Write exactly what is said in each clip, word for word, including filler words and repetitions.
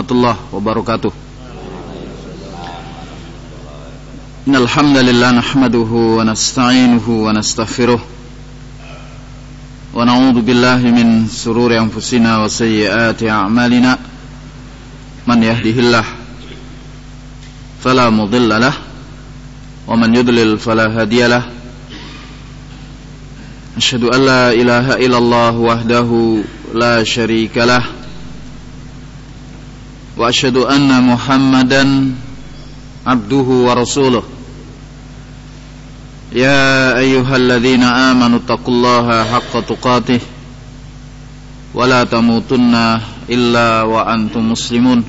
warahmatullahi wabarakatuh. Innal hamdalillah nahmaduhu wa nasta'inuhu wa nastaghfiruh wa na'udzu billahi min shururi anfusina wa sayyiati a'malina. Man yahdihillah fala mudilla lah wa man yudlil fala hadiyalah. Asyhadu an la ilaha illallah wahdahu la syarikalah wa asyhadu anna Muhammadan abduhu wa rasuluh. Ya ayyuhalladzina amanu taqullaha haqqa tuqatih wa la tamutunna illa wa antum muslimun.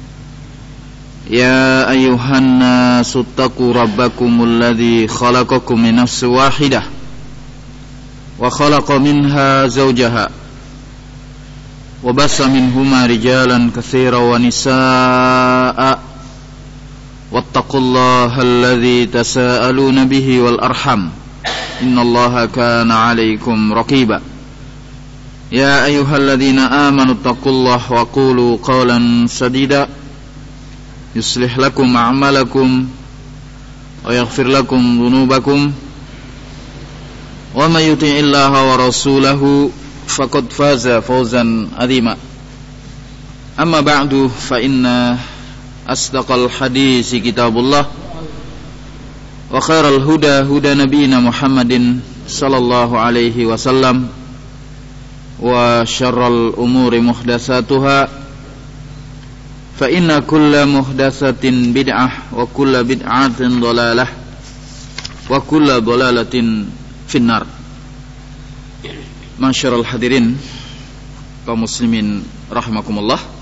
Ya ayyuhan nasu taqu rabbakumul ladzi khalaqakum min nafsin wahidah wa khalaqa minha zawjaha wa bassa minhuma rijalan katsiran wa nisaa'a wattaqullaha alladzi tasaaluna bihi wal arham innallaha kana 'alaikum raqiba. Ya ayyuhalladzina amanu taqullaha wa qulu qawlan sadida yuslih lakum a'malakum wa yaghfir lakum dhunubakum wa may yuti'illaha wa rasulahu faqad faza fawzan 'azima. Amma ba'du fa inna asdaqal hadisi kitabullah wa khairal huda huda nabiyina Muhammadin sallallahu alaihi wasallam wa syarral umuri muhdatsatuha fa inna kulla muhdatsatin bid'ah wa kulla bid'atin dhalalah wa kulla dhalalatin finnar. Masyarul hadirin kaum muslimin rahimakumullah.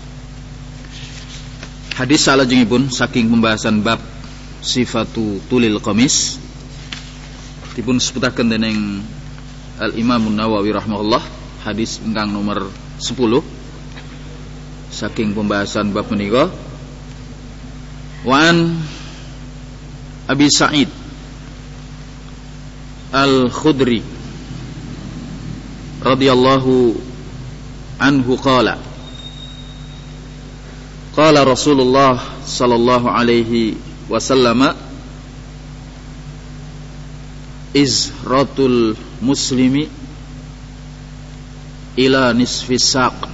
Hadis salajengipun saking pembahasan bab sifatu tulil qamis dipun sebutaken dening Al Imam Nawawi rahimahullah, hadis ingkang nomor sepuluh saking pembahasan bab menika. Wa an Abi Sa'id Al-Khudri radhiyallahu anhu qala qala Rasulullah sallallahu alaihi wasallam izratul muslimi ila nisfi saq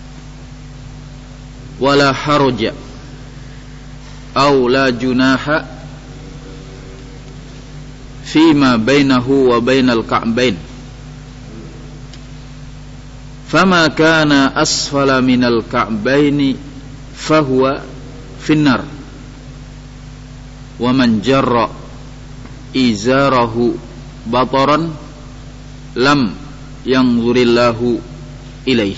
wala haraja aw la junaha fima bainahu wa bainal ka'bain fama kana asfala minal ka'baini fahuwa finnar wa man jarra izarahu bataran lam yanzurillahu ilaih.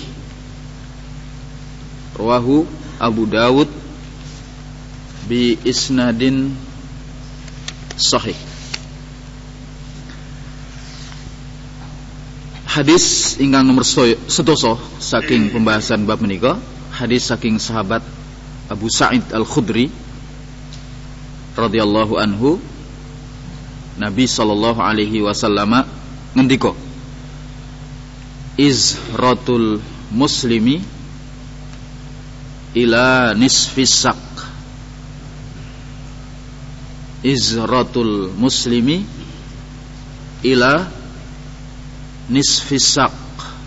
Rawahu Abu Dawud bi isnadin sahih. Hadis ingkang nomor sedasa saking pembahasan bab menika, hadis saking sahabat Abu Sa'id Al-Khudri radhiyallahu anhu. Nabi sallallahu alaihi wasallam ngendika, izratul muslimi ila nisfis saq. Izratul muslimi ila nisfis saq.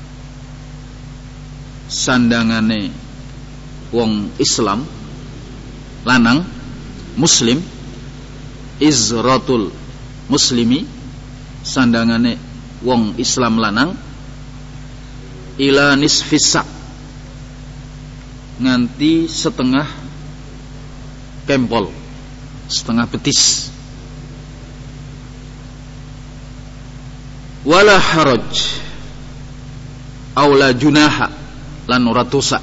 Sandangane wong Islam lanang muslim, izratul muslimi sandangane wong Islam lanang ila nisfis saq nganti setengah kempol, setengah betis. Wala haraj aw la junaha lan ora dosa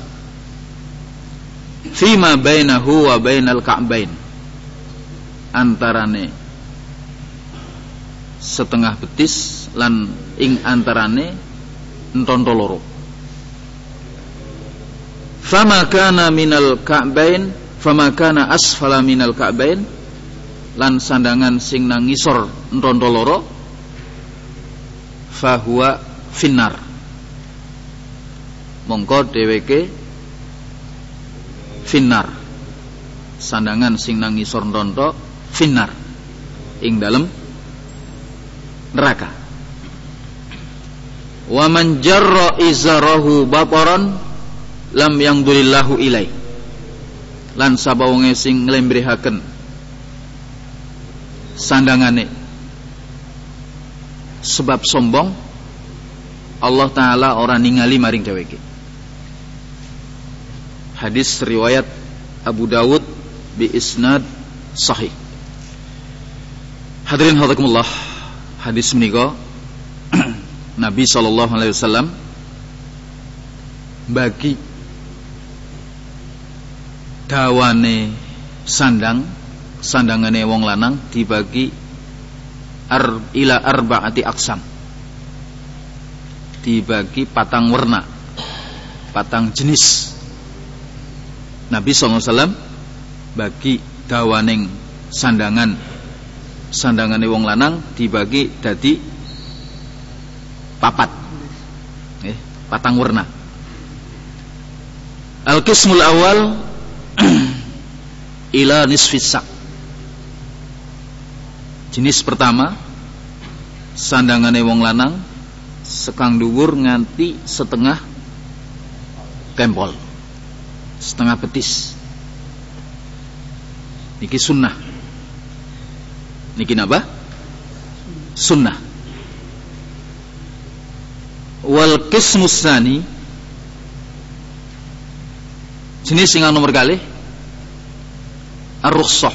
fima bainahu wa bainal ka'bain antarane setengah betis lan ing antarane entonto loro. Fama kana minal ka'bain fama kana asfala minal ka'bain lan sandangan sing nang ngisor entonto loro fahuwa finnar, mongko dheweke finnar. Sandangan sing nang ngisor ndonto finnar, ing dalem neraka. Wa man jarra izarahu bataran lam yangdurillahu ilai. Lan sapa wong sing nglembrehaken sandangane sebab sombong, Allah Ta'ala ora ningali maring dheweke. Hadis riwayat Abu Dawud bi isnad sahih. Hadirin hadzakumullah, hadis menika Nabi sallallahu alaihi wasallam bagi dawane sandang, sandangane wong lanang dibagi ar, ila arba'ati aksam, dibagi patang warna, patang jenis. Nabi sallallahu alaihi wasallam bagi dawaning sandangan, sandangane wong lanang dibagi dadi papat, eh, patang warna. Al-qismul awal ila nisfis sak. Jenis pertama, sandangane wong lanang sekang dhuwur nganti setengah kempol, setengah betis. Niki sunnah. Niki napa? Sunnah. Wal qismus tsani, jenis sing nomor kalih ar-rukhsah.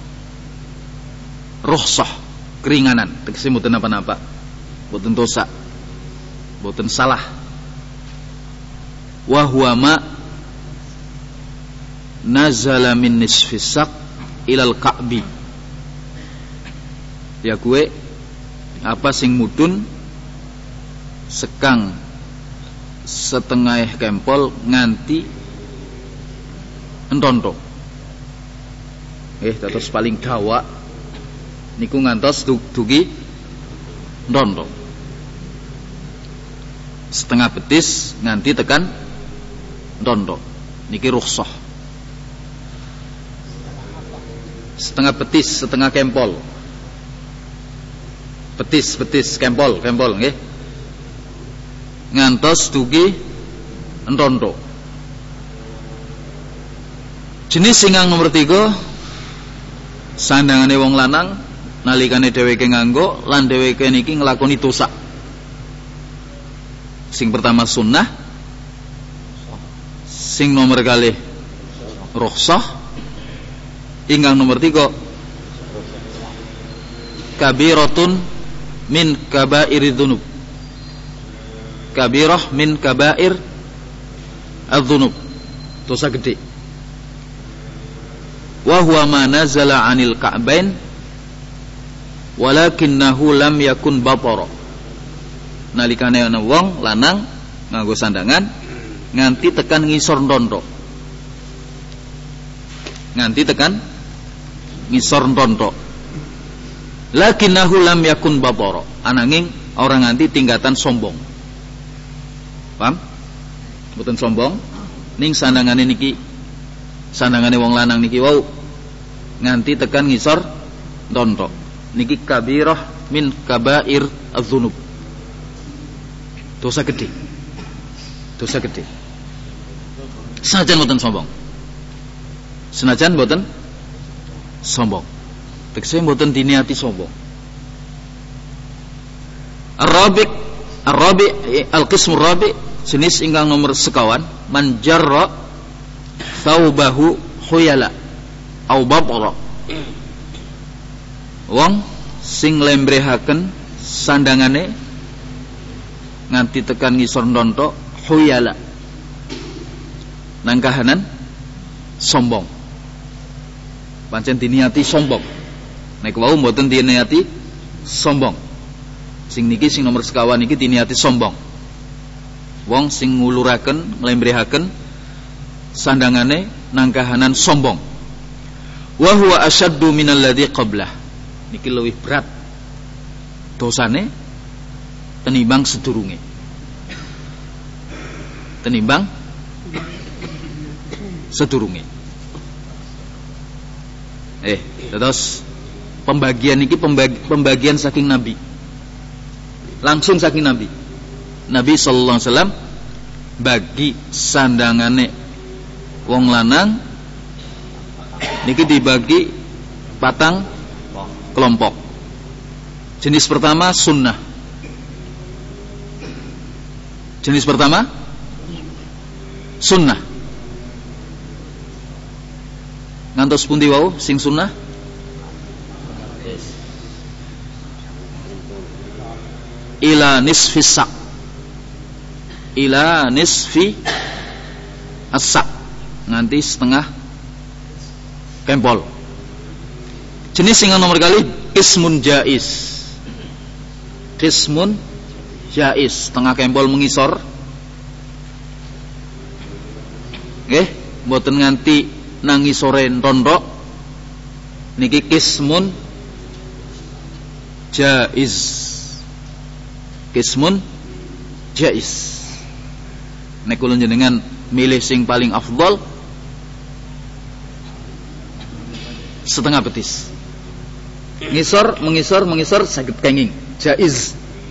Rukhsah, keringanan, tegese mboten napa-napa, mboten dosa, mboten salah. Wa huwa ma nazala min nisfis sak ilal ka'bi. Ya kuwe apa sing mudun sekang setengah kempol nganti entonto. Eh terus paling dawa niku ngantos dugi entonto. Setengah betis nganti tekan entonto. Niki rukhsah. Setengah betis, setengah kempol. Betis, betis, kempol, kempol nggih. Ngantos dugi entonto. Jenis singang nomor tiga, sandangane wong lanang nalikane dheweke nganggo lan dheweke niki nglakoni dosa. Sing pertama sunnah, sing nomor kalih rukhsah, ingkang nomor tiga kabiratun min kabairi dzunub. Kabirah min kabair adz-dzunub, dosa gede. Wa huwa ma nazala 'anil ka'bain walakinnahu lam yakun batara. Nalikane ana wong lanang nganggo sandangan nganti tekan ngisor ndonto. Nganti tekan ngisor ndonto. Lakinnahu lam yakun batara. Ananging ora nganti tingkatan sombong. Paham? Mboten sombong ning sandangane niki, sandangane wong lanang niki wau nganti tekan ngisor ndonto. Niki kabirah min kabair adz-dzunub. Dosa gede. Dosa gede. Senajan mboten sombong. Senajan mboten sombong. Tegese mboten diniati sombong. Ar-rabi' ar-rabi' al-qismur rabi', jenis ingkang nomor sekawan, man jarra thawbahu khuyala au babara. Wong sing lembrehaken sandangane nganti tekan ngisor ndonto khuyala, nang kahanan sombong. Pancen diniati sombong. Nek wau mboten diniati sombong. Sing niki sing nomor sekawan niki diniati sombong. Wong sing nguluraken, nglembrehaken sandangane nang kahanan sombong. Wa huwa asyaddu minal ladzi qablah. Niki luwih berat dosane tenimbang sedurunge. Tenimbang sedurunge. Eh, terus pembagian iki pembagi, pembagian saking Nabi. Langsung saking Nabi. Nabi sallallahu alaihi wasallam bagi sandangane wong lanang niki dibagi patang kelompok. Jenis pertama sunnah. Jenis pertama sunnah. Ngantos pundi wau sing sunnah? Ila nisfi sak. Ila nisfi as-sak. Nganti setengah kempol. Jenis sing nomor kali ismun jaiz. Qismun jaiz, setengah kempol mengisor. Nggih, mboten nganti nangisore ndondok. Niki qismun jaiz. Qismun jaiz. Nek kula jenengan milih sing paling afdal setengah betis. Ngisor, mengisor, mengisor saged kenging. Jaiz.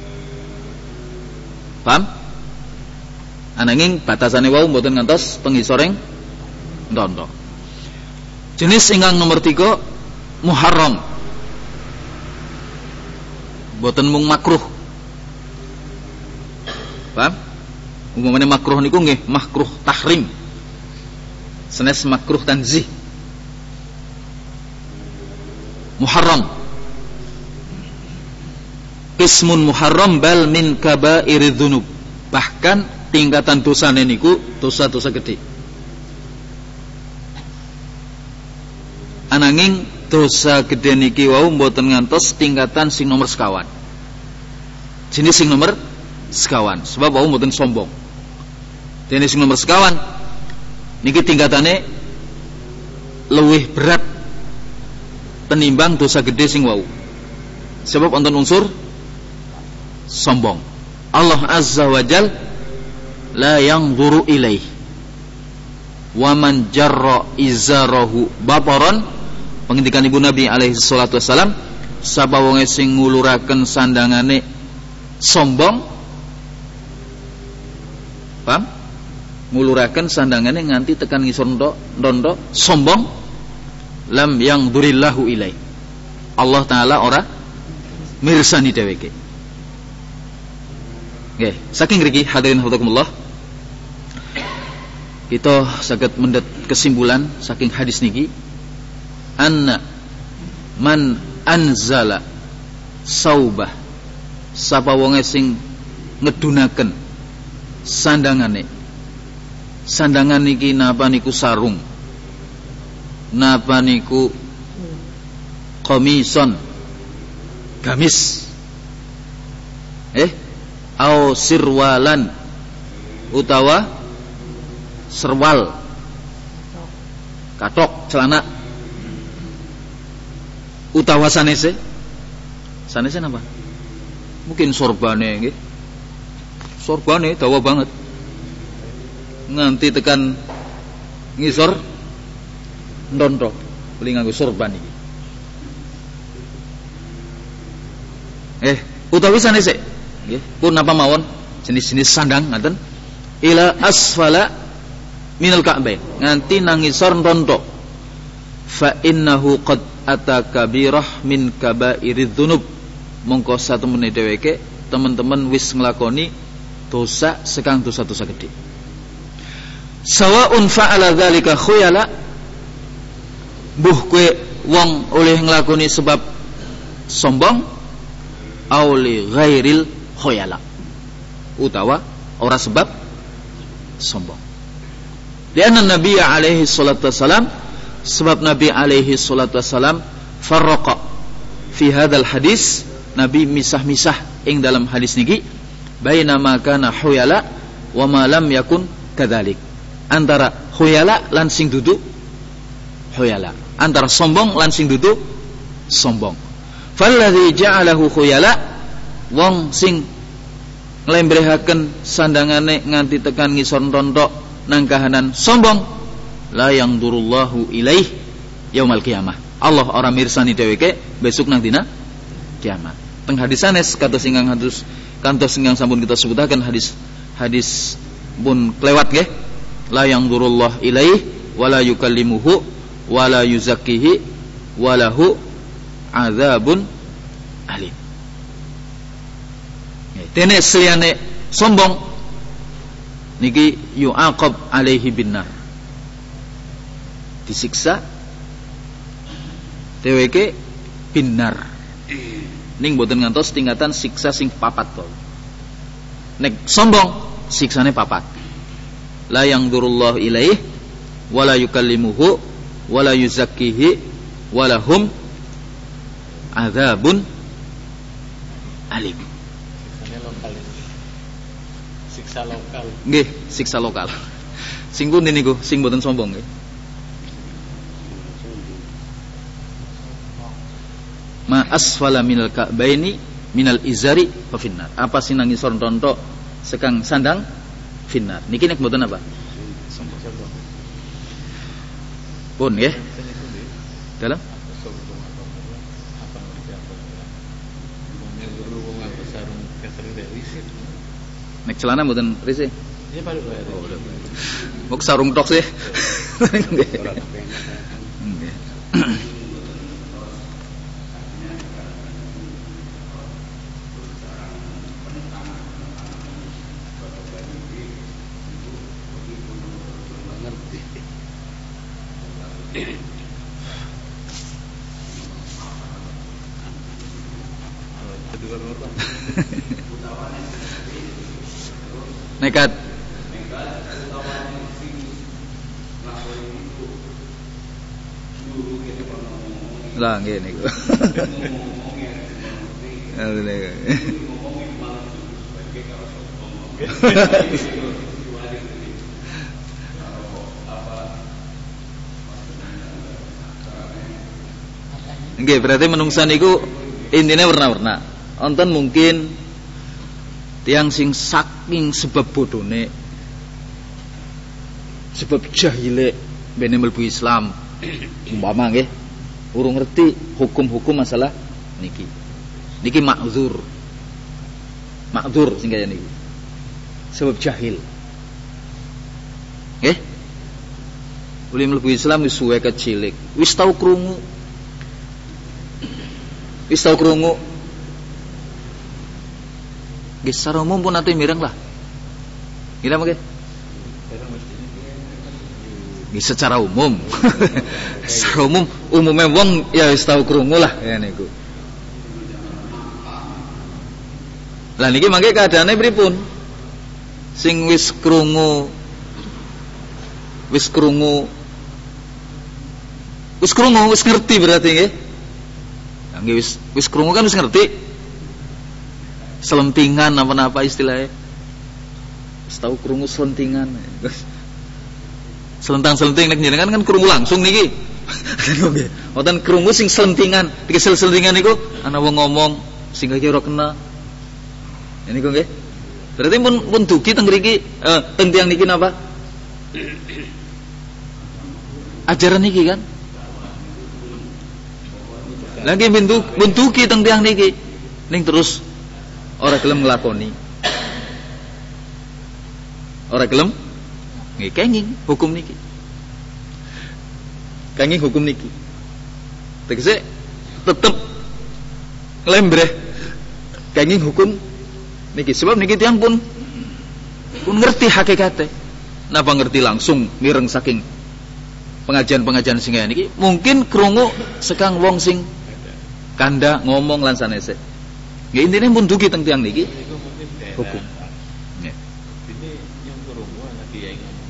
Paham? Ananging batasane wau mboten ngantos pengisoreng ndondok. Jenis ingkang nomor tiga muharram. Mboten mung makruh. Paham? Umumane makruh niku nggih makruh tahrim. Senes makruh tanzih. Muharram. Ismun muharram bal min kabairidz dzunub. Bahkan tingkatan dosane niku dosa-dosa gede. Ananging dosa gede niki wau mboten ngantos tingkatan sing nomor sekawan. Jenis sing nomor sekawan, sebab wau mboten sombong. Jenis sing nomor sekawan niki tingkatane luwih berat penimbang dosa gede sing wau. Sebab wonten unsur sombong. Allah Azza wa Jal la yanzuru ilaih wa man jarra izarahu baparan. Pengendikan Ibu Nabi alaihi salatu wassalam, sapa wong sing nguluraken sandangane sombong, paham? Nguluraken sandangane nganti tekan ngisor ndondok sombong, lam yanzurillahu ilaih. Allah taala ora mirsani dheweke. Nggih, saking mriki hadirin hafizakumullah, kita saged mendhet kesimpulan saking hadis niki, anna man anzala saubah, sapa wonge sing ngedunaken sandangane. Sandangan niki napa niku sarung, napa niku komison, gamis, eh au sirwalan utawa serwal, katok celana, utawa sanese. Sanese napa? Mungkin sorbane nggih. Sorbane dawa banget. Nganti tekan ngisor ndonto beli nganggo sorban iki. Eh, utawi sanese nggih, pun napa mawon jenis-jenis sandang ngaten ila asfala minal ka'bain, nganti nang ngisor ndonto. Fa innahu qad atakabirah min kabairidz dzunub. Mongko satemene dheweke teman-teman wis nglakoni dosa sekang dosa-dosa gede. Sawaun fa'ala dzalika khuyala, buh kowe wong oleh nglakoni sebab sombong, au li ghairil khuyala, utawa ora sebab sombong. Lianna Nabi alaihi salatu wassalam, sebab Nabi alaihi salatu wassalam farraqa fi hadzal hadis, Nabi misah-misah ing dalam hadis niki baina ma kana khuyala wa ma lam yakun kadzalik, antara khuyala lan sing dudu khuyala, antara sombong lan sing dudu sombong. Falladzi ja'alahu khuyala, wong sing nglembrehaken sandangane nganti tekan ngisor ndontok nang kahanan sombong, la yangdurullahu ilaih yaumal qiyamah. Allah ora mirsani dheweke besok nang dina kiamat. Teng hadis sanes kados ingkang hadis kantos ingkang sampun kita sebutaken hadis hadis pun kelewat nggih. La yanzurullah ilaih wala yukallimuhu wala yuzakkihi walahu adzabun alim. Dene seliyane sombong niki yu'aqab alaihi binnar. Disiksa dheweke binnar. Ning boten ngantos tingkatan siksa sing papat to. Nek sombong siksane papat. La yanzurullahu ilaih wala yukallimuhu wala yuzakkihi walahum adzabun alim. Siksa lokal. Nggih, siksa lokal. Sing pundi niku sing boten sombong nggih. Ma asfala minal ka'baini minal izari fa finnar. Apa sing nang isor tontok sekang sandang finnar. Niki nek mboten apa? Sombong. Pun nggih. Dalam nek celana mboten risih. Iya Pak. Oh, udah. Mok sarung tok sih. Nggih. Nggih. Nekat lah nggih niku. Nggih, berarti menungsa niku intine warna-warna. Wonten mungkin tiang sing saking sebab bodone, sebab jahile bene mlebu Islam, umpama nggih urung ngerti hukum-hukum masalah niki. Niki ma'dzur. Ma'dzur sing kaya niki. Sebab jahil. Nggih? Uli mlebu Islam wis suwe kecilik, wis tau krungu. Wis tau krungu. Nggih secara umum pun ate mireng lah. Gila mangke? Nggih secara umum. Secara umum umume wong ya wis tau krungu lah ya niku. Lah niki mangke keadaane pripun? Sing wis krungu wis krungu wis krungu wis ngerti berarti nggih. Nggih wis wis krungu kan wis ngerti. Selentingan apa-apa istilahnya. Tahu krungu selentingan. Selentang-selenting nek jenengan kan krungu langsung niki. Nggih. Wonten krungu sing selentingan, dikesel selentingan niku ana wong ngomong sing kira kena. Niku nggih. Berarti pun pun dugi teng mriki eh teng tiyang niki napa? Ajaran niki kan. Lagi bentuk bentuki teng tiyang niki. Ning terus ora gelem nglakoni. Ora gelem nggih kenging hukum niki. Kenging hukum niki. Tegese tetep lembreh kenging hukum niki sebab niki tiyang pun pun ngerti hakikate. Napa ngerti langsung mireng saking pengajian-pengajian sing kaya niki mungkin krungu sekang wong sing kanda ngomong lan sanese. Nggih intine pun dugi teng tiyang niki hukum. Nggih. Ini yang krungu ana kiai ngomong.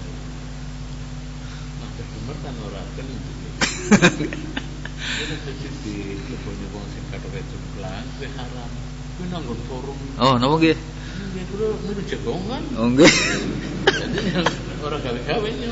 Nek bener kan ora kan intine. Ini mesti lebone wong sing katoke jumlah wis haram. Kuwi nang forum. Oh, napa nggih? Nggih kulo niku jagongan. Oh nggih. Jadi ora gawe-gawe nyo.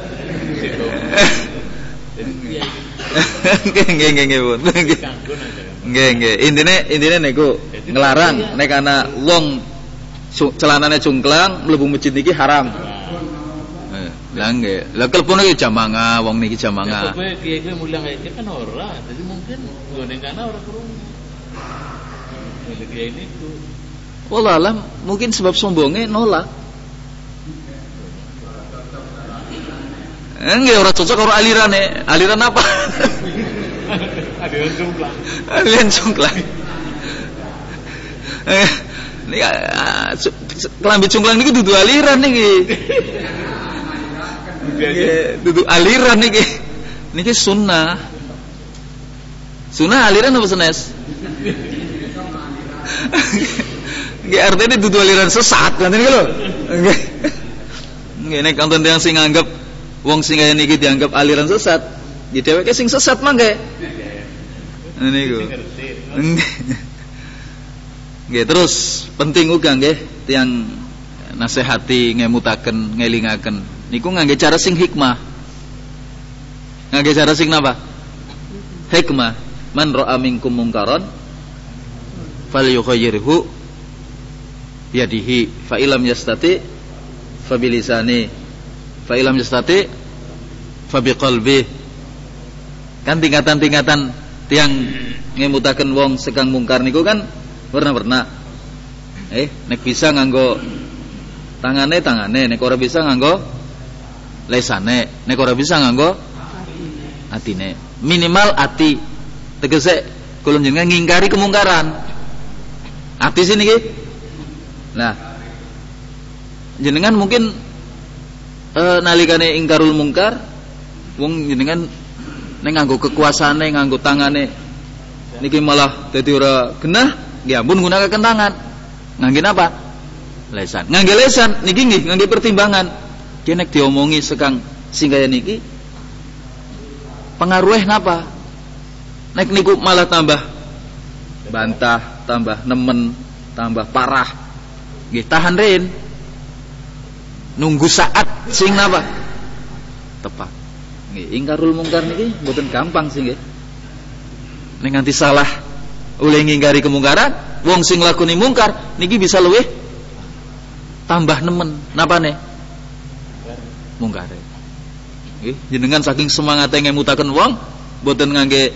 Nggih nggih nggih pun. Nggih nggih. Intine intine niku nglarang nek ana wong celanane cungklang mlebu masjid niki haram. Lah nggih. Lah kelpune iki jamanga, wong niki jamanga. Kowe kiye-kiye mulang iki kan ora, jadi mungkin gone kana ora krungu. Jadi kiye ini tuh. Wallah alam, mungkin sebab sombongnya nolak. Enggak orang cocok orang alirannya. Aliran apa? Aliran jongklang. Aliran jongklang. Ini kelambi jongklang ini dudu aliran nih. Dudu aliran nih. Ini sunnah. Sunnah aliran apa senes? Nggih artinya dudu aliran sesat kan ini lho. Nggih. Nggih nek kanton yang sing nganggep wong sing kaya niki dianggap aliran sesat, di dheweke sing sesat mangke. Niku. Nggih terus penting uga nggih tiyang nasihati ngemutaken ngelingaken niku ngangge cara sing hikmah. Ngangge cara sing napa? Hikmah. Man ra'a minkum mungkaran falyughayyirhu biyadihi fa illam yastati fa bilisani fa illam yastati fa biqalbi. Kan tingkatan-tingkatan tiang ngemutaken wong sekang mungkar niku kan warna-warna. Eh nek bisa nganggo tangane tangane, nek ora bisa nganggo lesane, nek ora bisa nganggo atine. Minimal ati tegese kula jenengan ngingkari kemungkaran. Ati sini iki. Nah, jenengan mungkin e, nalikane ingkarul mungkar wong jenengan ning nganggo kekuasaane, nganggo tangane niki malah dadi ora genah, nggih ampun gunakaken tangan. Ngangge napa? Lesan. Ngangge lesan niki nggih ngangge pertimbangan. Ki nek diomongi sekang sing kaya niki pengaruhe napa? Nek niku malah tambah bantah, tambah nemen, tambah parah. Nggih tahan rin. Nunggu saat sing napa? Tepat. Nggih ingkarul mungkar niki mboten gampang sih nggih. Nek nganti salah oleh ngingkari kemungkaran, wong sing lakoni mungkar niki bisa luwih tambah nemen. Napane? Mungkare. Nggih, jenengan saking semangate ngemutaken wong mboten ngangge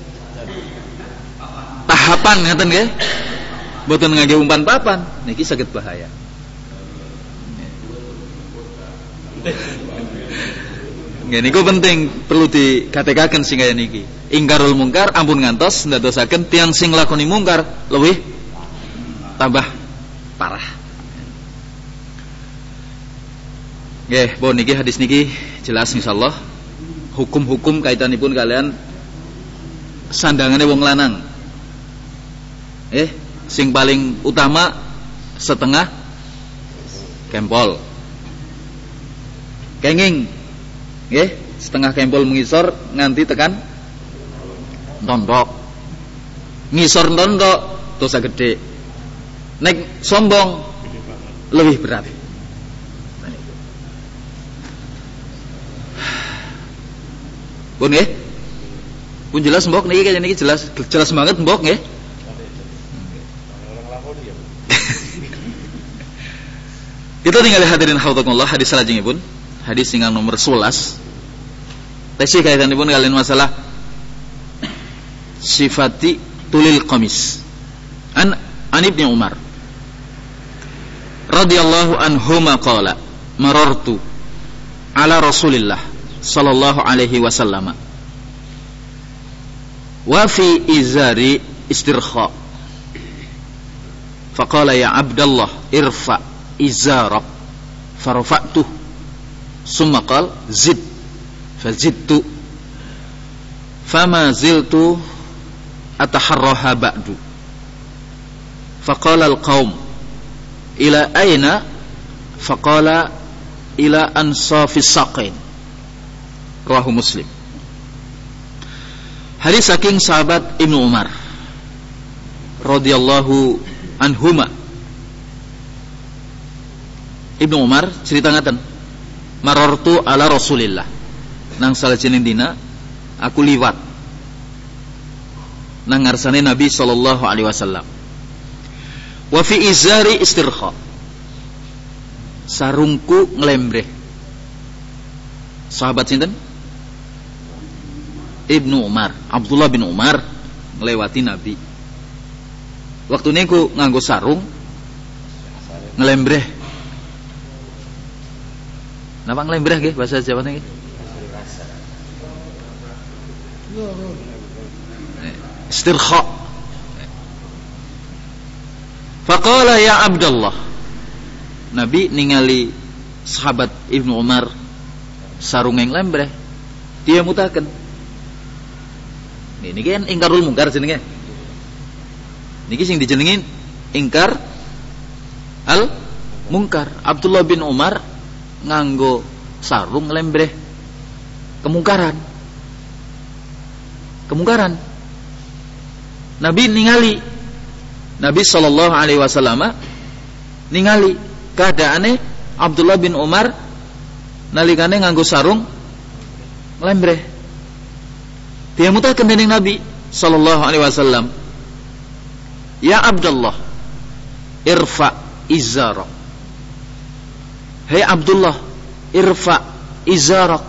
tahapan ngaten nggih. Mboten ngangge umpan papan, niki saged bahaya. Nggih niku penting perlu digatekaken sing kaya niki. Ingkarul mungkar ampun ngantos ndadosaken tiyang sing lakoni mungkar luwih tambah parah. Nggih, bon niki hadis niki jelas insyaallah hukum-hukum kaitanipun kalian sandangane wong lanang. Eh, sing paling utama setengah kempol. Kenging nggih, setengah kempol mengisor nganti tekan ndondok. Ngisor ndondok dosa gede. Nek sombong lebih berat. Pun nggih. Pun jelas mbok niki kaya niki jelas jelas banget mbok nggih. Kita tinggal hadirin haudzakumullah hadis salajengipun. Hadis sing nomor sebelas. Tesih kaitanipun kalian masalah sifati tulil qamis. An An Ibnu Umar radhiyallahu anhuma qala marartu ala Rasulillah sallallahu alaihi wasallam wa fi izari istirkha faqala ya Abdullah irfa izarak farafa'tuh summa qala zid fazidtu fama ziltu ataharraha ba'du faqala al-qaum ila aina faqala ila ansafis saqain rawahu Muslim. Hadis saking sahabat Ibnu Umar radhiyallahu anhuma. Ibnu Umar cerita ngaten, marartu ala Rasulillah, nang salajenging dina aku liwat nang ngarsane Nabi sallallahu alaihi wasallam. Wa fi izari istirkha, sarungku nglembreh. sahabat sinten? Ibnu Umar, Abdullah bin Umar ngelewati Nabi. Waktu niku nganggo sarung ngelembreh. Napa ngelembreh nggih bahasa Jawa niki? Istirkha. Faqala ya Abdullah. Nabi ningali sahabat Ibnu Umar sarung yang lembreh, dia mutaken. Niki kan ingkarul mungkar jenenge. Niki sing dijenengin ingkar al mungkar. Abdullah bin Umar nganggo sarung lembreh kemungkaran. Kemungkaran. Nabi ningali, Nabi sallallahu alaihi wasallam ningali keadaane Abdullah bin Umar nalikane nganggo sarung lembreh. Dia mutaken dening Nabi sallallahu alaihi wasallam, ya Abdullah, irfa izarak. Hei Abdullah, irfa izarak.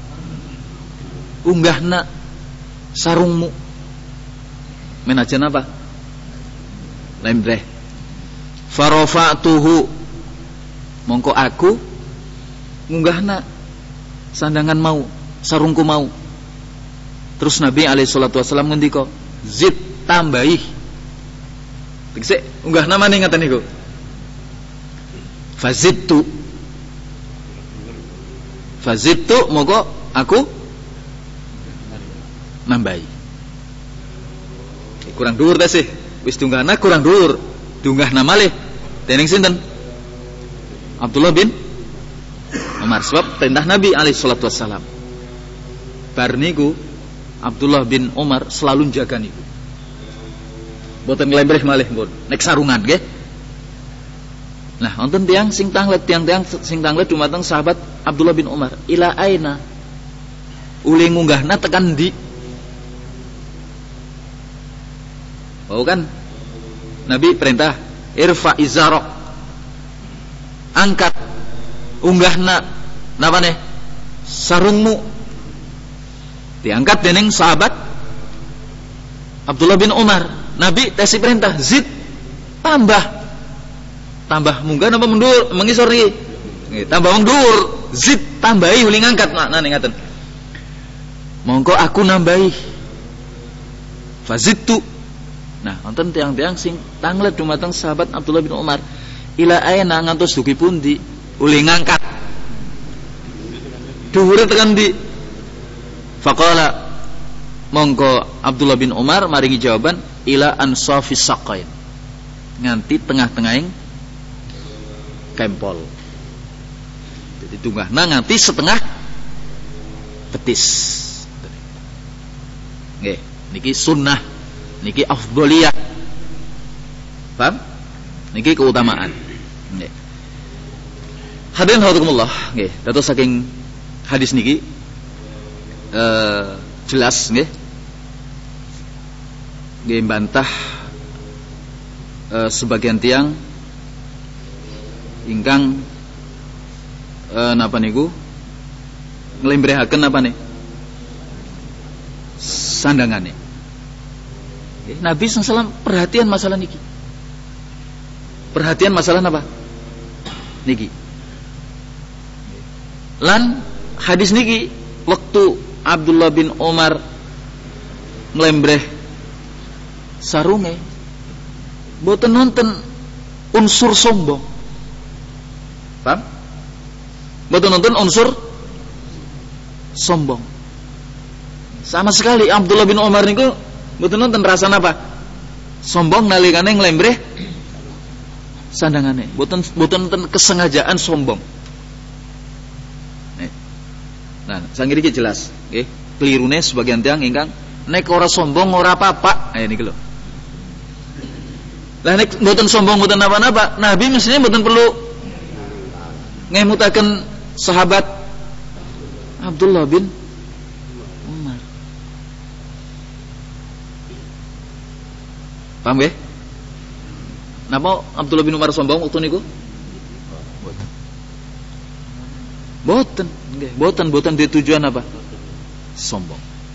Unggahna sarungmu. Menajan apa? Lembreh. Farafa'tuhu. Mongko aku ngunggahna sandangan mau, sarungku mau. Terus Nabi alaihi salatu wasallam ngendika, zid tambahi. Tegese unggahna maneh ngaten niku. Fazidtu. Fazidtu mongko aku nambahi. Kurang dhuwur ta sih. Wis dunggahna kurang dhuwur. Dunggahna malih dening sinten? Abdullah bin Umar, sebab perintah Nabi alaihi salatu wassalam. Bar niku Abdullah bin Umar selalu jaga niku. Boten nglembreh malih pun, nek sarungan nggih. Nah, wonten tiyang sing tanglet, tiang-tiang sing tanglet dumateng sahabat Abdullah bin Umar. Ila aina? Uli ngunggahna tekan ndi? Oh kan Nabi perintah irfa izarok, angkat unggahna napa nih sarungmu, diangkat dening sahabat Abdullah bin Umar. Nabi tesi perintah zid, tambah tambah munggah napa mundur mengisor iki tambah mundur, zid tambahi uli ngangkat maknane ngaten. Mongko aku nambahi fazidtu. Nah, wonten tiang-tiang sing tanglet dumateng sahabat Abdullah bin Umar, ila aina ngantos dugi pundi uli ngangkat dhuwure tekan ndi. Faqala mongko Abdullah bin Umar maringi jawaban ila ansafis saqain, nganti tengah-tengahing kempol. Jadi tunggahna nganti setengah betis. Nggih, niki sunnah, niki afdholiyah. Paham? Niki keutamaan. Nggih. Hadirin hadrakumullah, nggih, dados saking hadis niki eh jelas nggih. Nggih bantah eh, sebagian tiang ingkang eh, napa niku nglembrehaken napa nih? Sandangane. Nabi sallallahu alaihi wasallam perhatian masalah niki. Perhatian masalah apa? Niki. Lan hadis niki waktu Abdullah bin Umar ngelembreh sarunge boten nonton unsur sombong. Paham? Boten nonton unsur sombong. Sama sekali Abdullah bin Umar niku mboten nonton rasa apa? Sombong nalikane nglembreh sandangane. Mboten mboten nonton kesengajaan sombong. Nah, sanggih iki jelas, nggih. Kelirune sebagian tiyang ingkang nek ora sombong ora apa-apa. Eh niki lho. Lah nek mboten sombong mboten napa-napa, Nabi mestinya mboten perlu ngemutaken sahabat Abdullah bin Umar. Paham nggih? Napa Abdullah bin Umar sombong waktu niku? Boten, nggih, boten boten di tujuan apa? Sombong.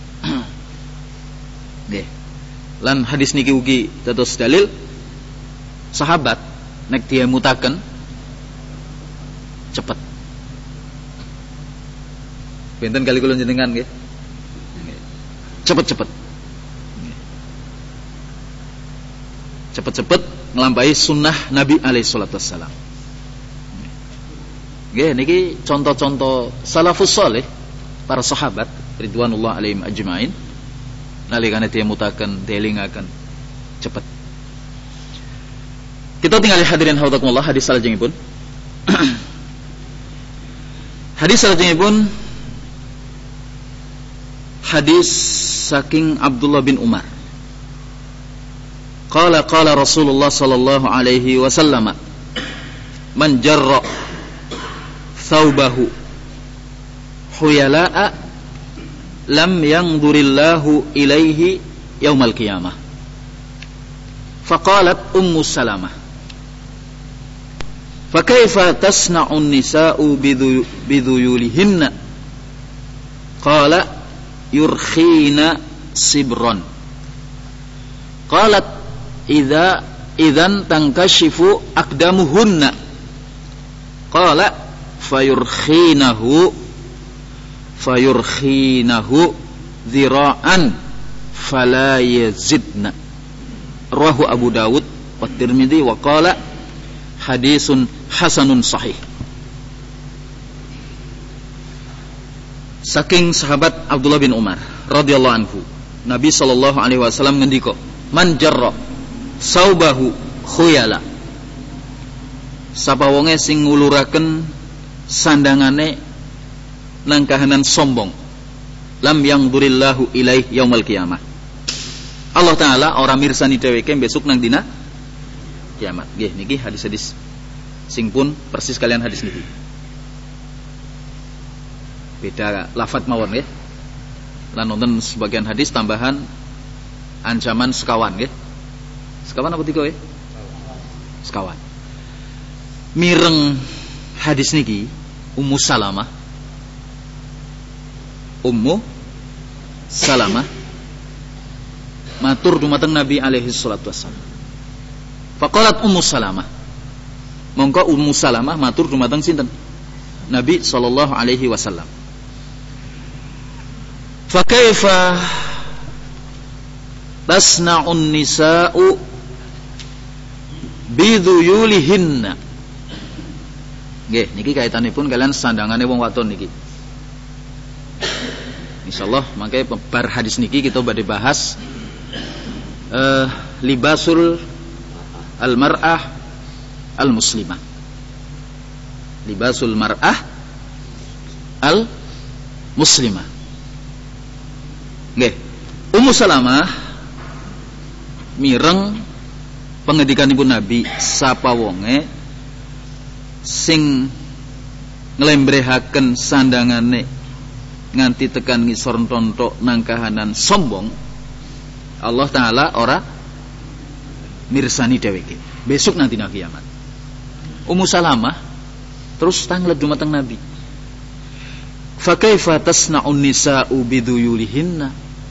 Nggih. Lan hadis niki ugi dados dalil sahabat nek dia mutaken cepet. Benten kali kula jenengan nggih. Cepet-cepet. Cepet-cepet nglampahi sunnah Nabi alaihi salatu wassalam. Nggih niki contoh-contoh salafus saleh, para sahabat ridwanullah alaihim ajmain nalikane dia mutaken delingaken cepet. Kita tinggal hadirin hautakumullah hadis salajengipun. Hadis salajengipun hadis saking Abdullah bin Umar. Qala qala Rasulullah sallallahu alaihi wasallam, man jarra thawbahu khuyala'a lam yanzurillahu ilaihi yaumal qiyamah. Faqalat Ummu Salamah, fakaifa tasna'un nisa'u bidhuyulihinna? Qala yurkhina sibron. Qalat idza idzan tankashifu aqdamuhunna. Qala fayurkhinahu fayurkhinahu dhira'an fala yazidna. Rawahu Abu Dawud wa Tirmidzi wa qala hadisun hasanun sahih. Saking sahabat Abdullah bin Umar radhiyallahu anhu, Nabi sallallahu alaihi wasallam ngendika, man jarra saubahu khuyala, sapa wonge sing nguluraken sandangane nang kahanan sombong, lam yanzurillahu ilaih yaumal qiyamah, Allah taala ora mirsani dheweke besok nang dina kiamat. Nggih niki hadis-hadis sing pun persis kalian hadis niki. Beda lafadz mawon nggih. Lan wonten sebagian hadis tambahan ancaman sekawan nggih. Sekawan apa tiga nggih? Sekawan. Mireng hadis niki Ummu Salamah. Ummu Salamah matur dumateng Nabi alaihi salatu wassalam. Faqalat Ummu Salamah, mongko Ummu Salamah matur dumateng sinten? Nabi sallallahu alaihi wasallam. Fa kaifa tasna'un nisa'u bidhuyulihinna? Nggih, niki kaitanipun kalian sandangane wong wadon niki. Insyaallah mangke bar hadis niki kita badhe bahas uh, libasul al-mar'ah al-muslimah. Libasul mar'ah al-muslimah. Nggih. Ummu Salamah mireng pengedikanipun Nabi, sapa wonge sing nglembrehaken sandangane nganti tekan ngisor tontok nang kahanan sombong, Allah taala ora mirsani dheweke besok nanti nang kiamat. Ummu Salamah terus tanglet dumateng Nabi, fa kaifa tasna'un nisa'u bidhuyulihinna?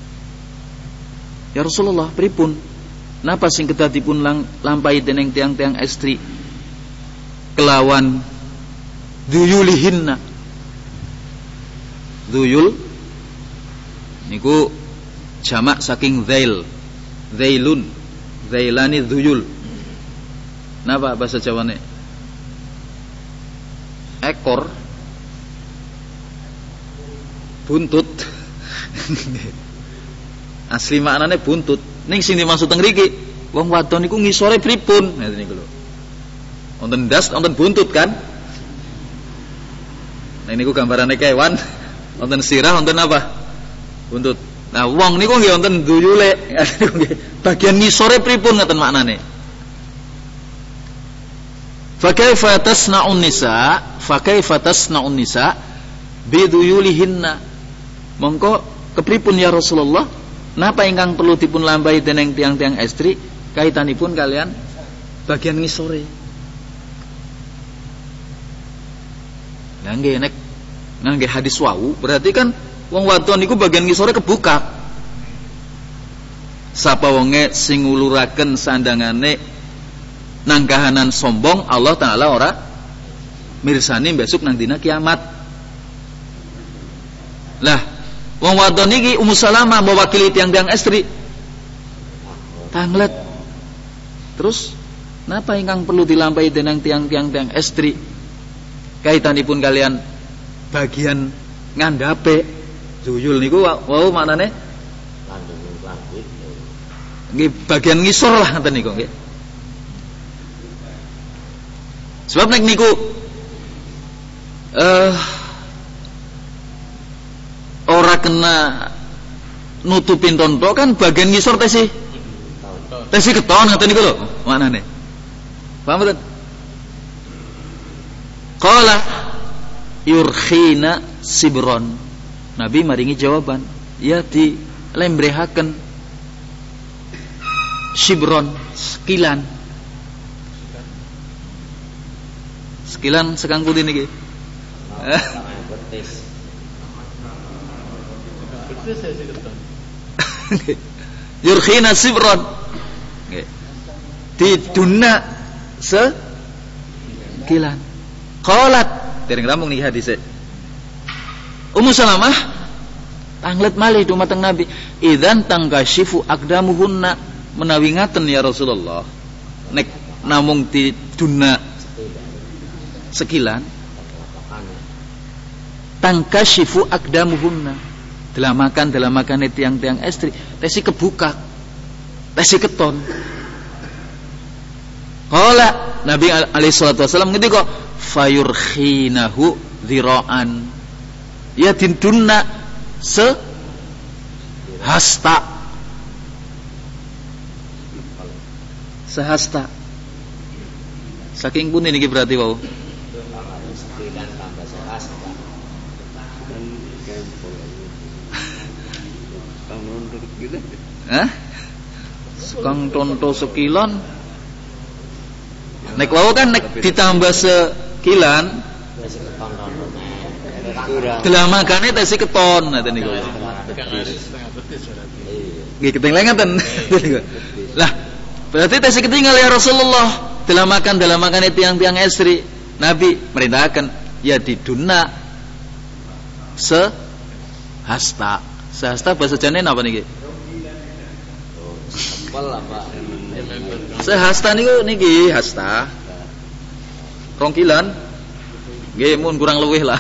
Ya Rasulullah, pripun napa sing kedadipun lang lampahi dening tiang-tiang estri kelawan dhuyulihinna? Dhuyul niku jamak saking dhail, dhailun, dhailani dhuyul. Napa bahasa Jawane? Ekor, buntut. Asli maknane buntut. Ning sing dimaksud teng mriki wong wadon niku ngisore pripun? Ngeten niku lho. Wonten ndas, wonten buntut kan? Nah niku gambarane kewan, wonten sirah, wonten apa? Buntut. Nah wong niku nggih wonten duyule. Bagian ngisore pripun ngeten maknane. Fa kaifa tasna'un nisa? Fa kaifa tasna'un nisa biduyulihinna? Mongko kepripun ya Rasulullah? Napa ingkang perlu dipun lampahi dening tiang-tiang estri kaitanipun kalian bagian ngisore? Lah nggih nek Ngangge hadis wau berarti kan wong wadon niku bagian ngisore kebuka. Sapa wonge sing nguluraken sandangane nang kahanan sombong, Allah taala ora mirsani besok nang dina kiamat. Lah, wong wadon niki Ummu Salamah mewakili tiang-tiang istri. Tanglet. Terus napa ingkang perlu dilampahi dening tiang-tiang tiang istri? Kaitanipun kalian bagian ngandhape. Zuyul niku wau maknane nggih bagian ngisor lah ngoten niku nggih. Sebab nek niku eh ora kena nutupin tonto kan bagian ngisor tesi tesi keton ngoten niku lho maknane. Paham mboten? Qala yurkhina sibron. Nabi maringi jawaban, ya di lembrehaken sibron sekilan. Sekilan sekang putih niki. Betis. Betis saya sih keton. Yurkhina sibron. Nggih. Diduna sekilan. Qalat, dereng rampung niki hadise. Ummu Salamah tanglet malih dumateng Nabi, idzan tangkashifu aqdamuhunna, menawi ngaten ya Rasulullah. Nek namung diduna sekilan tangkashifu aqdamuhunna, delamakan-delamakane tiang-tiang istri tesi kebuka, tesi keton. Qala Nabi alaihi salatu wasallam ngendika fayurkhinahu dhira'an, ya didunna se hasta sehasta. Saking pun ini berarti wau. Sekilan tambah sehasta. Hah? Sekang tonto sekilan. Nek wau kan nek ditambah sekilan delamakane tesi keton ngoten niku. Nggih ketinggalan. Lah, berarti tesi ketinggal ya Rasulullah. Delamakan-delamakane tiang-tiang istri. Nabi merintahkan ya diduna sehasta. Sehasta bahasa jane napa niki? Sepel apa? Sehasta niku niki hasta. Rongkilan. Nggih mun kurang luwih lah.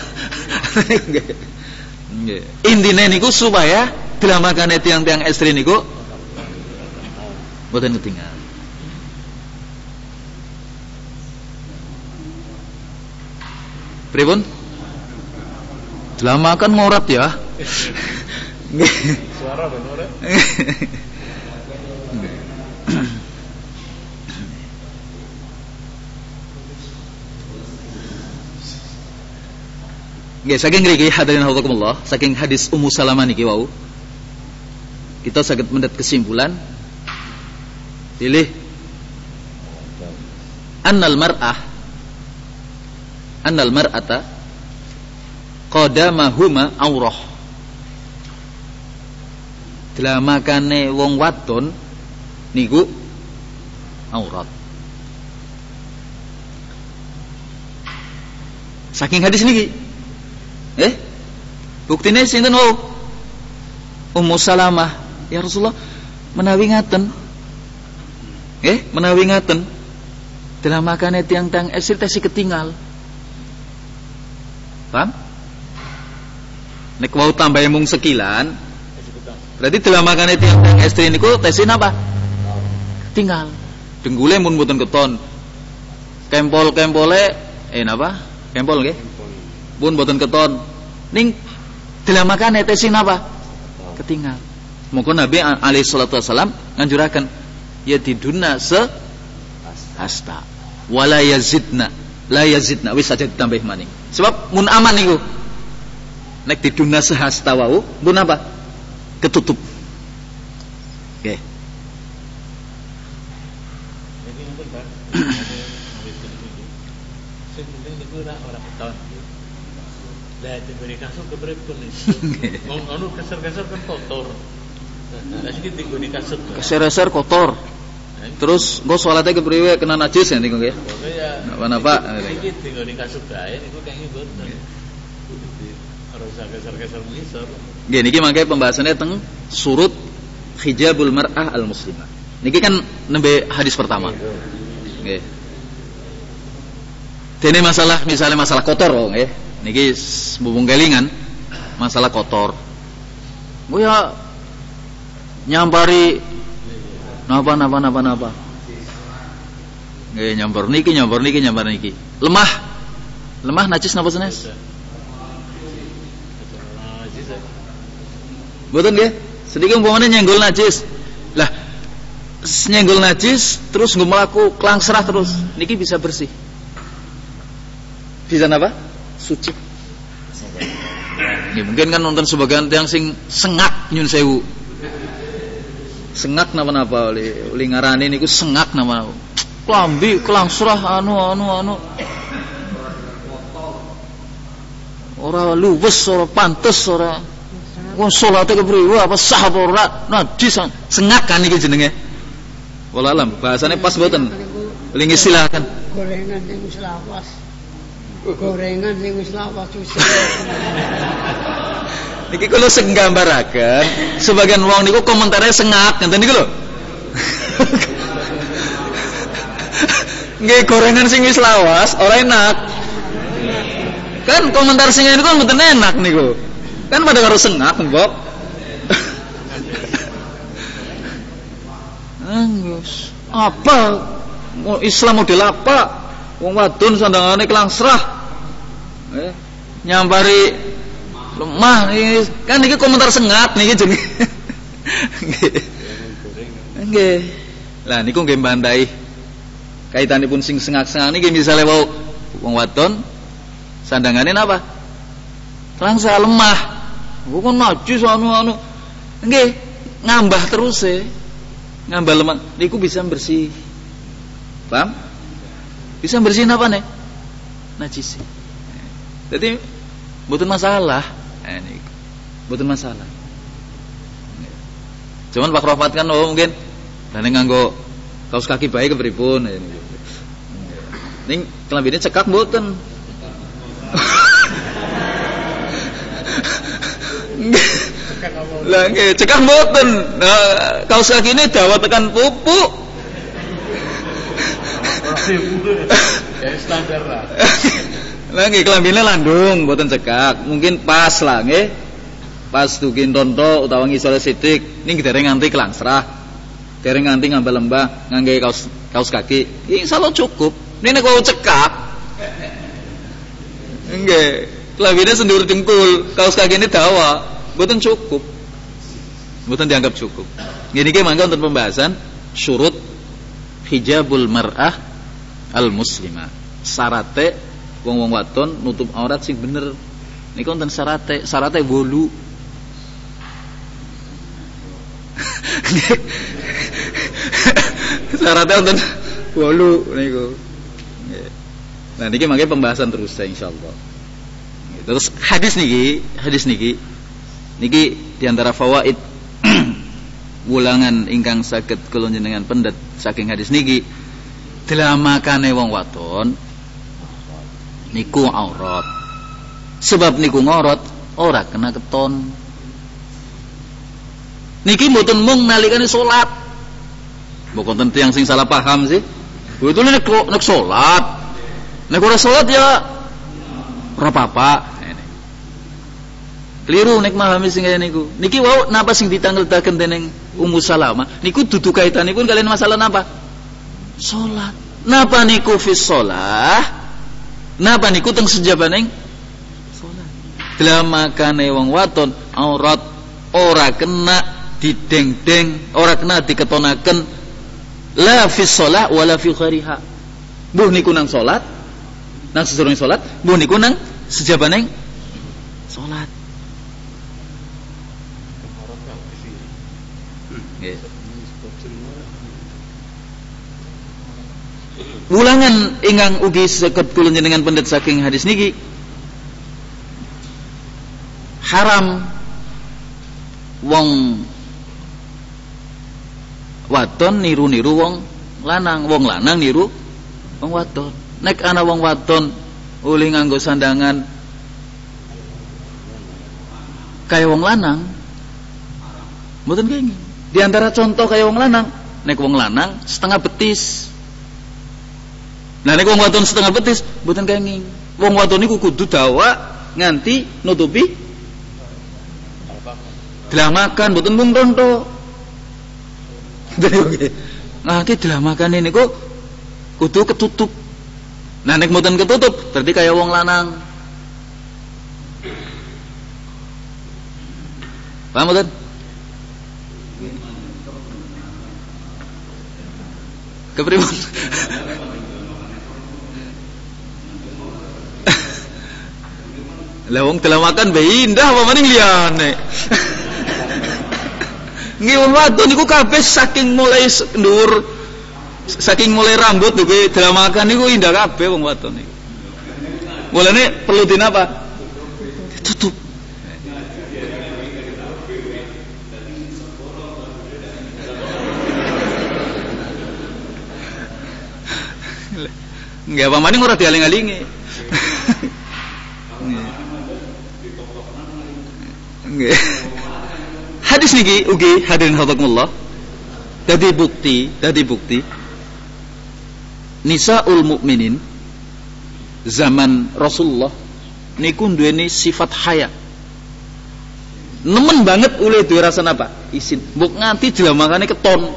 Nggih. Intine niku supaya delamakane tiang-tiang istri niku mboten ketinggal. Pripun? Delamakan ngorat ya. Nggih. Suara ben ora. Nggih, saking ngriki hadirin hafizakumullah, saking hadis Ummu Salamah niki wau, kita saged mendet kesimpulan pilih annal mar'ah annal mar'ata qadamahuma aurah. Delamakane wong wadon niku aurat. Saking hadis niki Eh, buktine sinten wau? Ummu Salamah, ya Rasulullah, menawi ngaten. Eh, menawi ngaten. Delamakane tiang-tiang esir tesi ketinggal. Paham? Nek wau tambah mung sekilan, berarti delamakane tiang-tiang estri niku tesi napa? Ketinggal. Denggule mun mboten keton. Kempol-kempole eh napa? Kempol nggih? Pun boten keton ning delamakane tesi napa ketinggal. Monggo Nabi alaihi salatu wasalam nganjuraken ya diduna se hasta wala yazidna la yazidna wis saja ditambah maning. Sebab mun aman niku nek diduna se hasta wau mun apa ketutup. Oke. Okay. Jadi mungkin Pak sing penting niku ora ora keton. Lah diberi kasur kepripun iki. Wong anu keser-keser kan kotor. Lah iki dinggo di kasur. Keser-keser kotor. Terus engko salate kepriwe kena najis ya niku nggih. Pokoke ya. Napa-napa. Iki dinggo di kasur bae niku kayaknya mboten. Harus keser-keser ngisor. Nggih niki mangke pembahasannya teng surut hijabul mar'ah al-muslimah. Niki kan nembe hadis pertama. Nggih. Dene masalah misalnya masalah kotor oh nggih. Niki mumpung kelingan masalah kotor. Oh ya nyampari napa napa napa napa. Nggih nyampar niki nyampar niki nyampar niki. Lemah. Lemah najis napa senes? Betul nggih? Sedikit umpamane nyenggol najis. Lah nyenggol najis terus nggo mlaku klangsrah terus. Niki bisa bersih. Bisa napa? Suci. Ya, mungkin kan nonton sebagian yang sing sengak nyun sewu. Sengak napa-napa oleh oleh ngarani niku sengak napa. Klambi klangsrah anu anu anu. Ora luwes, ora pantes, ora wong salate kepriwe apa sah apa ora najis sengak kan iki jenenge. Wallah alam bahasane pas mboten. Lingi silakan. Gorengan sing wis lawas. Gorengan sing wis lawas susah. Niki kula sing gambaraken sebagian wong niku komentare sengak ngenten niku lho. Nggih gorengan sing wis lawas ora enak. Kan komentar sing niku kan mboten enak niku. Kan pada karo sengak mbok. Angus. Apa Islam model apa? Wong wadon sandangane klangsrah. Eh, nyampari lemah niki. Kan niki komentar sengak niki jenenge. Nggih. Nggih. Lah niku nggih mbandai kaitanipun sing sengak-sengak niki misale wau wong wadon sandangane napa? Klangsrah lemah. Kok najis anu-anu. Nggih, ngambah terus e. Ngambah lemah niku bisa bersih. Paham? Bisa bersihin apa nih? Najis. Jadi mboten masalah. Eh niku. Mboten masalah. Cuman Pak Rofat kan oh mungkin dene nganggo kaos kaki bae kepripun ya niku. Ning kelambine cekak mboten. Lah nggih cekak mboten. Nah, kaos kaki ini dawa tekan pupuk. Ya standar lah. Lah nggih kelambine landung mboten cekak. Mungkin pas lah nggih. Pas dukin tonto utawa ngisore sithik ning dereng nganti klangsrah. Dereng nganti ngambah lembah ngangge kaos kaos kaki. Iki insyaallah cukup. Nek kok cekak. Nggih. Kelambine sendur dengkul, kaos kaki ini dawa, mboten cukup. Mboten dianggap cukup. Ngene iki mangga untuk pembahasan syurut hijabul mar'ah al-muslimah. Syarate wong-wong wadon nutup aurat sing bener. Niku wonten syarate, syarate wolu. Syarate wonten wolu niku. Nah niki mangke pembahasan terus insyaallah. Terus hadis niki, hadis niki niki diantara fawaid wulangan ingkang saged kula njenengan pendet saking hadis niki delamakane wong wadon niku aurat. Sebab niku ngorot ora kena keton. Niki mboten mung nalikane salat. Mbok wonten tiyang sing salah paham sih. Betul nek nek salat. Nek ora salat ya ora apa-apa. Keliru nek memahami sing kaya niku. Niki wau napa sing ditanggeltaken dening Ummu Salamah niku dudu kaitanipun kalian masalah napa? Salat. Napa niku fi shalah? Napa niku teng sejabaning salat. Delamakane wong wadon aurat ora kena dideng-deng, ora kena diketonaken la fi shalah wala fi ghairiha. Mbuh niku nang salat, nang sesurunge salat, mbuh niku nang sejabaning salat. Wulangan ingkang ugi saged kula njenengan pendet saking hadis niki haram wong wadon niru-niru wong lanang, wong lanang niru wong wadon. Nek ana wong wadon uli nganggo sandangan kaya wong lanang, mboten kenging. Di antara contoh kaya wong lanang, nek wong lanang setengah betis. Nah nek wong wadon setengah betis, mboten kenging. Wong wadon niku kudu dawa nganti nutupi delamakan, mboten mung ronto. Nah iki delamakan niku kudu ketutup. Nah nek mboten ketutup berarti kaya wong lanang. Paham mboten? Kepripun? Lah wong delamakan bae indah apa maning liyane. Nggih wong wadon niku kabeh saking mulai ndur saking mulai rambut niku delamakan niku indah kabeh wong wadon niku. Mulane perlu dinapa? Tutup. Nggih apa maning ora dialing-alingi. Nggih. Hadis niki ugi hadirin hafazakumullah. Dadi bukti, dadi bukti nisaul mukminin zaman Rasulullah niku duweni sifat haya. Nemen banget oleh duwe rasa apa? Isin. Mbok nganti jelamakane keton.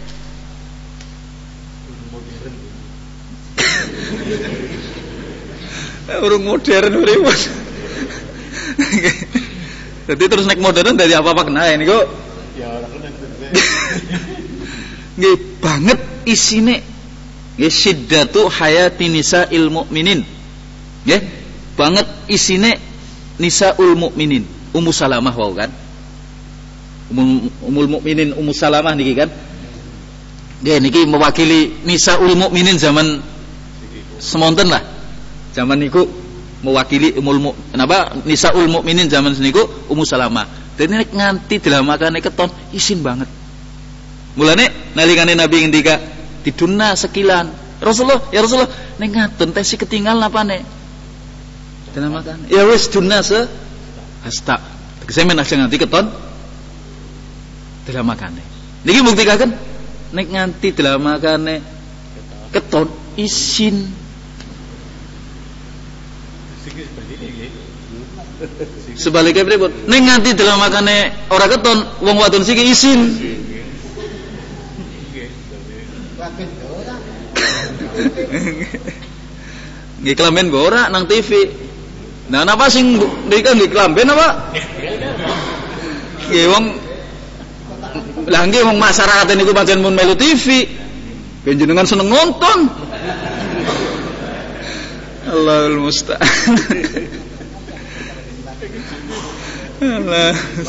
Urung modern uripun. Jadi terus naik modern dari apa-apa kena ini kok. Ya ora kena. Nggih banget isine. Nggih syiddatu hayati nisa'il mukminin. Nggih banget isine nisaul mukminin. Ummu Salamah wau kan. Ummul, ummul mukminin Ummu Salamah niki kan. Nggih niki mewakili nisaul mukminin zaman semonten lah. Zaman niku mewakili umul kenapa nisaul mukminin zaman niku Ummu Salamah. Dene nek nganti delamakane keton isin banget. Mulane nalikane Nabi ngendika didunna sekilan. Rasulullah, ya Rasulullah, nek ngaten teh si ketinggal napane? Delamakane. Ya wis dunna se hasta. Tegese men aja nganti keton delamakane. Niki buktikaken nek nganti delamakane keton isin. Sebaliknya pripun? Ning nganti delamakane ora keton, wong wadon siki isin. Nggih klamben go ora nang T V. Nah napa sing ndika nggih klamben apa? Nggih wong lah nggih wong masyarakat niku pancen mun melu T V. Panjenengan seneng nonton. Allahul musta'an. Allah.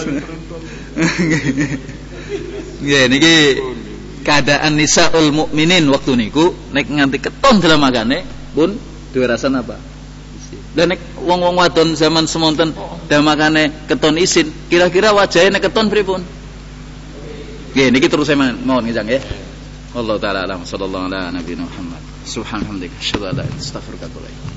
Nggih niki keadaan nisaul mukminin waktu niku nek nganti keton delamakane pun duwe rasa apa? Dan nek wong-wong wadon zaman semonten delamakane keton isin, kira-kira wajahe nek keton pripun? Nggih niki terus saya mohon ngejang ya. Allah taala alam sallallahu ala nabiyina Muhammad. Subhanallah, asyhadu an la ilaha illallah, astaghfiruka wa atubu ilaik.